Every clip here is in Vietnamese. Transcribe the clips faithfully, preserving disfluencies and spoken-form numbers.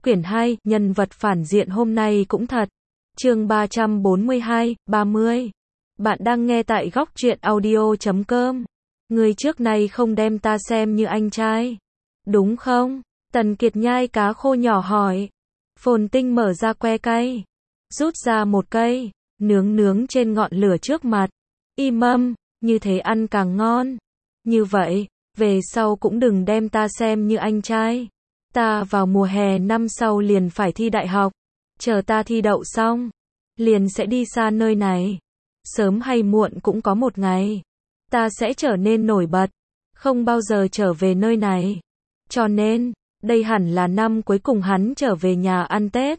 Quyển hai, nhân vật phản diện hôm nay cũng thật. Chương ba trăm bốn mươi hai, ba mươi. Bạn đang nghe tại góc truyện audio chấm com. Người trước này không đem ta xem như anh trai, đúng không? Tần Kiệt nhai cá khô nhỏ hỏi. Phồn Tinh mở ra que cay, rút ra một cây, nướng nướng trên ngọn lửa trước mặt. Im mâm, như thế ăn càng ngon. Như vậy, về sau cũng đừng đem ta xem như anh trai. Ta vào mùa hè năm sau liền phải thi đại học. Chờ ta thi đậu xong, liền sẽ đi xa nơi này. Sớm hay muộn cũng có một ngày, ta sẽ trở nên nổi bật, không bao giờ trở về nơi này. Cho nên, đây hẳn là năm cuối cùng hắn trở về nhà ăn Tết.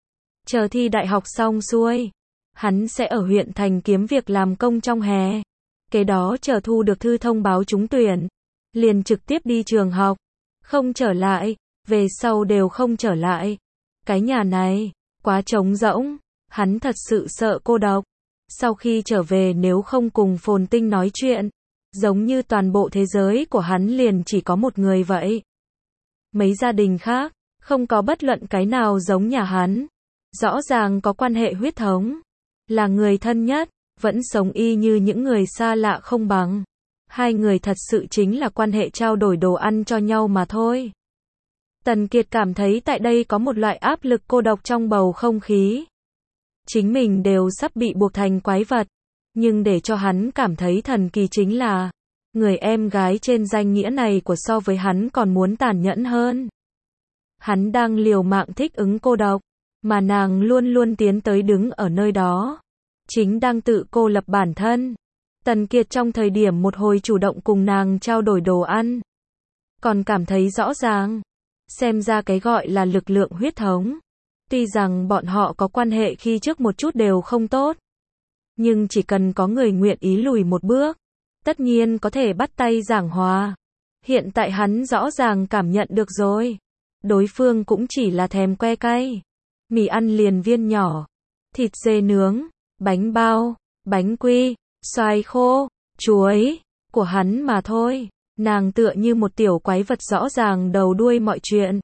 Chờ thi đại học xong xuôi, hắn sẽ ở huyện thành kiếm việc làm công trong hè. Kế đó chờ thu được thư thông báo trúng tuyển, liền trực tiếp đi trường học, không trở lại, về sau đều không trở lại. Cái nhà này, quá trống rỗng, hắn thật sự sợ cô độc. Sau khi trở về nếu không cùng Phồn Tinh nói chuyện, giống như toàn bộ thế giới của hắn liền chỉ có một người vậy. Mấy gia đình khác, không có bất luận cái nào giống nhà hắn. Rõ ràng có quan hệ huyết thống, là người thân nhất, vẫn sống y như những người xa lạ không bằng. Hai người thật sự chính là quan hệ trao đổi đồ ăn cho nhau mà thôi. Tần Kiệt cảm thấy tại đây có một loại áp lực cô độc trong bầu không khí. Chính mình đều sắp bị buộc thành quái vật, nhưng để cho hắn cảm thấy thần kỳ chính là, người em gái trên danh nghĩa này của so với hắn còn muốn tàn nhẫn hơn. Hắn đang liều mạng thích ứng cô độc, mà nàng luôn luôn tiến tới đứng ở nơi đó, chính đang tự cô lập bản thân. Tần Kiệt trong thời điểm một hồi chủ động cùng nàng trao đổi đồ ăn, còn cảm thấy rõ ràng, xem ra cái gọi là lực lượng huyết thống, tuy rằng bọn họ có quan hệ khi trước một chút đều không tốt, nhưng chỉ cần có người nguyện ý lùi một bước, tất nhiên có thể bắt tay giảng hòa. Hiện tại hắn rõ ràng cảm nhận được rồi, đối phương cũng chỉ là thèm que cay, mì ăn liền viên nhỏ, thịt dê nướng, bánh bao, bánh quy, xoài khô, chuối của hắn mà thôi. Nàng tựa như một tiểu quái vật rõ ràng đầu đuôi mọi chuyện.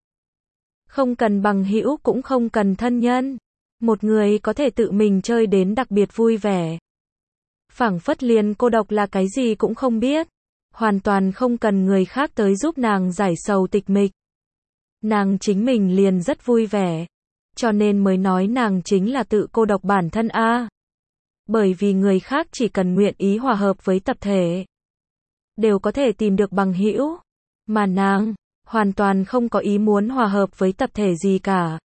Không cần bằng hữu cũng không cần thân nhân. Một người có thể tự mình chơi đến đặc biệt vui vẻ. Phảng phất liền cô độc là cái gì cũng không biết. Hoàn toàn không cần người khác tới giúp nàng giải sầu tịch mịch. Nàng chính mình liền rất vui vẻ. Cho nên mới nói nàng chính là tự cô độc bản thân a. Bởi vì người khác chỉ cần nguyện ý hòa hợp với tập thể, đều có thể tìm được bằng hữu, mà nàng hoàn toàn không có ý muốn hòa hợp với tập thể gì cả.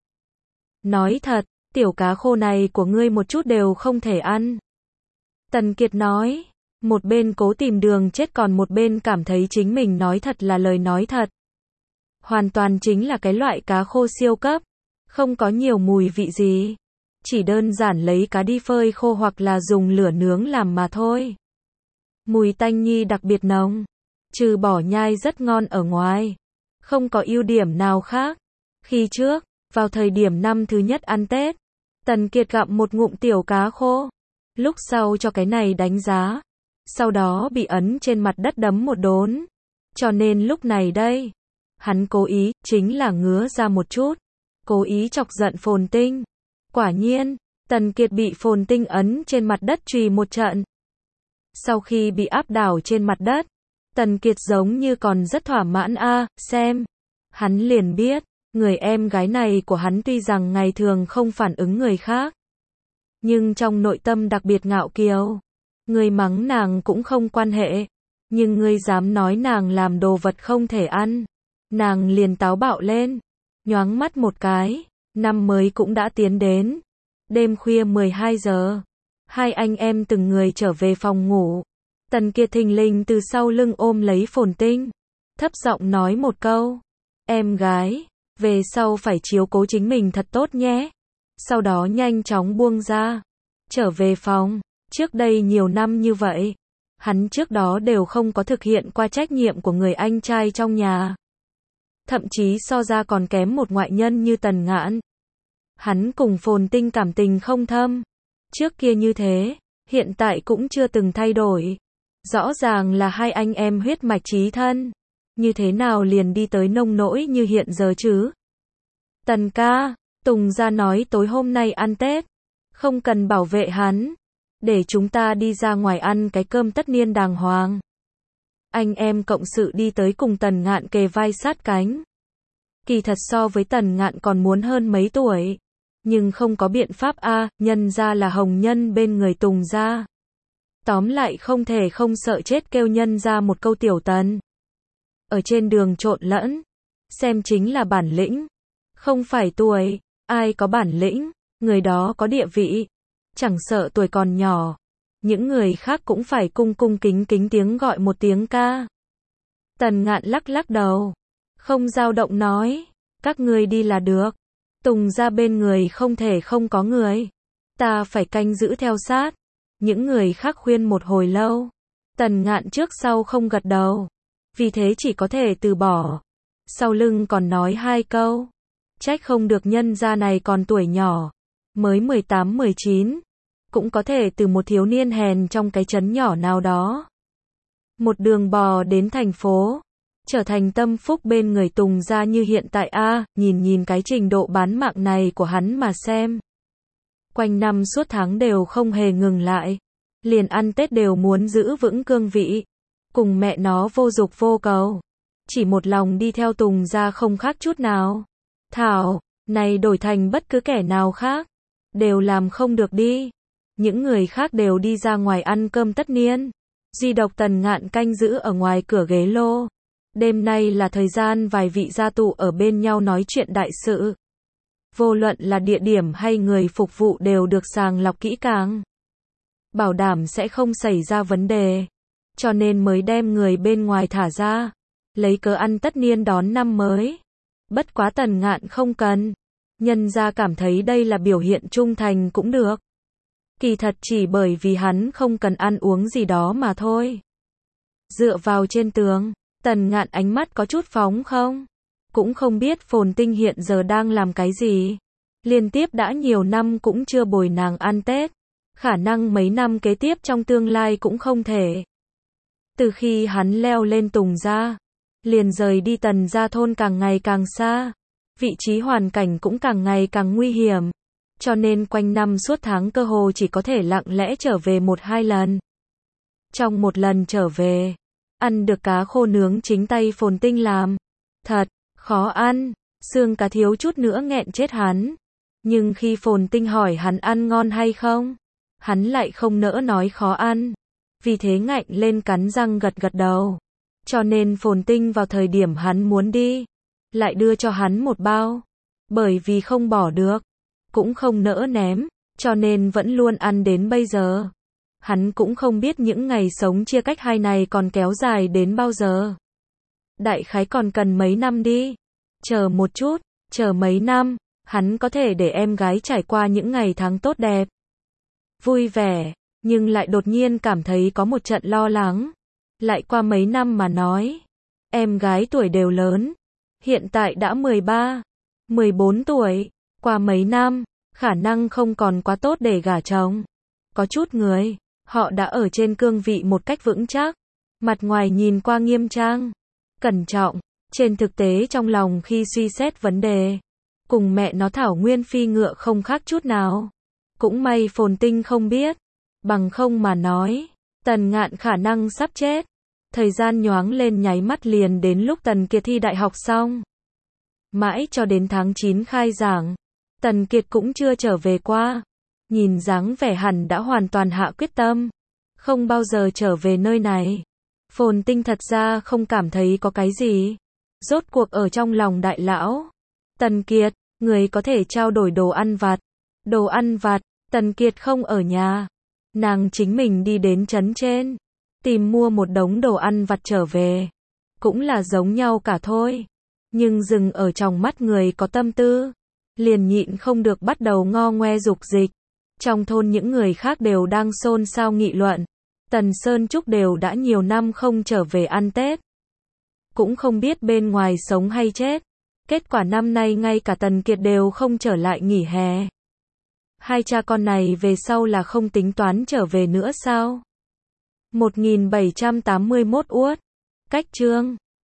Nói thật, tiểu cá khô này của ngươi một chút đều không thể ăn. Tần Kiệt nói, một bên cố tìm đường chết còn một bên cảm thấy chính mình nói thật là lời nói thật. Hoàn toàn chính là cái loại cá khô siêu cấp, không có nhiều mùi vị gì, chỉ đơn giản lấy cá đi phơi khô hoặc là dùng lửa nướng làm mà thôi. Mùi tanh nhi đặc biệt nồng, trừ bỏ nhai rất ngon ở ngoài, không có ưu điểm nào khác. Khi trước, vào thời điểm năm thứ nhất ăn Tết, Tần Kiệt gặm một ngụm tiểu cá khô, lúc sau cho cái này đánh giá, sau đó bị ấn trên mặt đất đấm một đốn. Cho nên lúc này đây, hắn cố ý, chính là ngứa ra một chút, cố ý chọc giận Phồn Tinh. Quả nhiên, Tần Kiệt bị Phồn Tinh ấn trên mặt đất chùy một trận. Sau khi bị áp đảo trên mặt đất, Tần Kiệt giống như còn rất thỏa mãn a, xem. Hắn liền biết, người em gái này của hắn tuy rằng ngày thường không phản ứng người khác, nhưng trong nội tâm đặc biệt ngạo kiều. Người mắng nàng cũng không quan hệ, nhưng ngươi dám nói nàng làm đồ vật không thể ăn, nàng liền táo bạo lên. Nhoáng mắt một cái, năm mới cũng đã tiến đến. Đêm khuya mười hai giờ, hai anh em từng người trở về phòng ngủ. Tần Kiệt thình lình từ sau lưng ôm lấy Phồn Tinh, thấp giọng nói một câu, em gái, về sau phải chiếu cố chính mình thật tốt nhé. Sau đó nhanh chóng buông ra, trở về phòng. Trước đây nhiều năm như vậy, hắn trước đó đều không có thực hiện qua trách nhiệm của người anh trai trong nhà. Thậm chí so ra còn kém một ngoại nhân như Tần Ngạn. Hắn cùng Phồn Tinh cảm tình không thâm, trước kia như thế, hiện tại cũng chưa từng thay đổi. Rõ ràng là hai anh em huyết mạch chí thân, như thế nào liền đi tới nông nỗi như hiện giờ chứ? Tần ca, Tùng gia nói tối hôm nay ăn Tết, không cần bảo vệ hắn, để chúng ta đi ra ngoài ăn cái cơm tất niên đàng hoàng. Anh em cộng sự đi tới cùng Tần Ngạn kề vai sát cánh. Kỳ thật so với Tần Ngạn còn muốn hơn mấy tuổi, nhưng không có biện pháp a, nhân ra là hồng nhân bên người Tùng gia. Tóm lại không thể không sợ chết kêu nhân ra một câu tiểu Tần. Ở trên đường trộn lẫn, xem chính là bản lĩnh, không phải tuổi, ai có bản lĩnh, người đó có địa vị, chẳng sợ tuổi còn nhỏ, những người khác cũng phải cung cung kính kính tiếng gọi một tiếng ca. Tần Ngạn lắc lắc đầu, không dao động nói, các ngươi đi là được, Tùng gia bên người không thể không có người, ta phải canh giữ theo sát. Những người khác khuyên một hồi lâu, Tần Ngạn trước sau không gật đầu, vì thế chỉ có thể từ bỏ. Sau lưng còn nói hai câu, trách không được nhân gia này còn tuổi nhỏ, mới mười tám mười chín, cũng có thể từ một thiếu niên hèn trong cái trấn nhỏ nào đó. Một đường bò đến thành phố, trở thành tâm phúc bên người Tùng gia như hiện tại a, nhìn nhìn cái trình độ bán mạng này của hắn mà xem. Quanh năm suốt tháng đều không hề ngừng lại, liền ăn Tết đều muốn giữ vững cương vị, cùng mẹ nó vô dục vô cầu, chỉ một lòng đi theo Tùng gia không khác chút nào. Thảo, này đổi thành bất cứ kẻ nào khác, đều làm không được đi. Những người khác đều đi ra ngoài ăn cơm tất niên, duy độc Tần Ngạn canh giữ ở ngoài cửa ghế lô. Đêm nay là thời gian vài vị gia tụ ở bên nhau nói chuyện đại sự. Vô luận là địa điểm hay người phục vụ đều được sàng lọc kỹ càng, bảo đảm sẽ không xảy ra vấn đề, cho nên mới đem người bên ngoài thả ra, lấy cớ ăn tất niên đón năm mới. Bất quá Tần Ngạn không cần, nhân gia cảm thấy đây là biểu hiện trung thành cũng được. Kỳ thật chỉ bởi vì hắn không cần ăn uống gì đó mà thôi. Dựa vào trên tường, Tần Ngạn ánh mắt có chút phóng không? Cũng không biết Phồn Tinh hiện giờ đang làm cái gì. Liên tiếp đã nhiều năm cũng chưa bồi nàng ăn Tết. Khả năng mấy năm kế tiếp trong tương lai cũng không thể. Từ khi hắn leo lên Tùng gia, liền rời đi Tần gia thôn càng ngày càng xa. Vị trí hoàn cảnh cũng càng ngày càng nguy hiểm. Cho nên quanh năm suốt tháng cơ hồ chỉ có thể lặng lẽ trở về một hai lần. Trong một lần trở về, ăn được cá khô nướng chính tay Phồn Tinh làm. Thật khó ăn, xương cá thiếu chút nữa nghẹn chết hắn. Nhưng khi Phồn Tinh hỏi hắn ăn ngon hay không, hắn lại không nỡ nói khó ăn. Vì thế ngạnh lên cắn răng gật gật đầu. Cho nên Phồn Tinh vào thời điểm hắn muốn đi, lại đưa cho hắn một bao. Bởi vì không bỏ được, cũng không nỡ ném, cho nên vẫn luôn ăn đến bây giờ. Hắn cũng không biết những ngày sống chia cách hai này còn kéo dài đến bao giờ. Đại khái còn cần mấy năm đi. Chờ một chút, chờ mấy năm, hắn có thể để em gái trải qua những ngày tháng tốt đẹp, vui vẻ, nhưng lại đột nhiên cảm thấy có một trận lo lắng. Lại qua mấy năm mà nói, em gái tuổi đều lớn, hiện tại đã mười ba, mười bốn tuổi, qua mấy năm, khả năng không còn quá tốt để gả chồng. Có chút người, họ đã ở trên cương vị một cách vững chắc, mặt ngoài nhìn qua nghiêm trang, cẩn trọng, trên thực tế trong lòng khi suy xét vấn đề, cùng mẹ nó Thảo Nguyên phi ngựa không khác chút nào. Cũng may Phồn Tinh không biết, bằng không mà nói, Tần Ngạn khả năng sắp chết. Thời gian nhoáng lên nháy mắt liền đến lúc Tần Kiệt thi đại học xong. Mãi cho đến tháng chín khai giảng, Tần Kiệt cũng chưa trở về qua. Nhìn dáng vẻ hẳn đã hoàn toàn hạ quyết tâm, không bao giờ trở về nơi này. Phồn Tinh thật ra không cảm thấy có cái gì. Rốt cuộc ở trong lòng đại lão Tần Kiệt, người có thể trao đổi đồ ăn vặt. Đồ ăn vặt, Tần Kiệt không ở nhà. Nàng chính mình đi đến trấn trên, tìm mua một đống đồ ăn vặt trở về. Cũng là giống nhau cả thôi. Nhưng dừng ở trong mắt người có tâm tư, liền nhịn không được bắt đầu ngo ngoe dục dịch. Trong thôn những người khác đều đang xôn xao nghị luận. Tần Sơn Trúc đều đã nhiều năm không trở về ăn Tết. Cũng không biết bên ngoài sống hay chết. Kết quả năm nay ngay cả Tần Kiệt đều không trở lại nghỉ hè. Hai cha con này về sau là không tính toán trở về nữa sao? một nghìn bảy trăm tám mươi mốt uất. Cách chương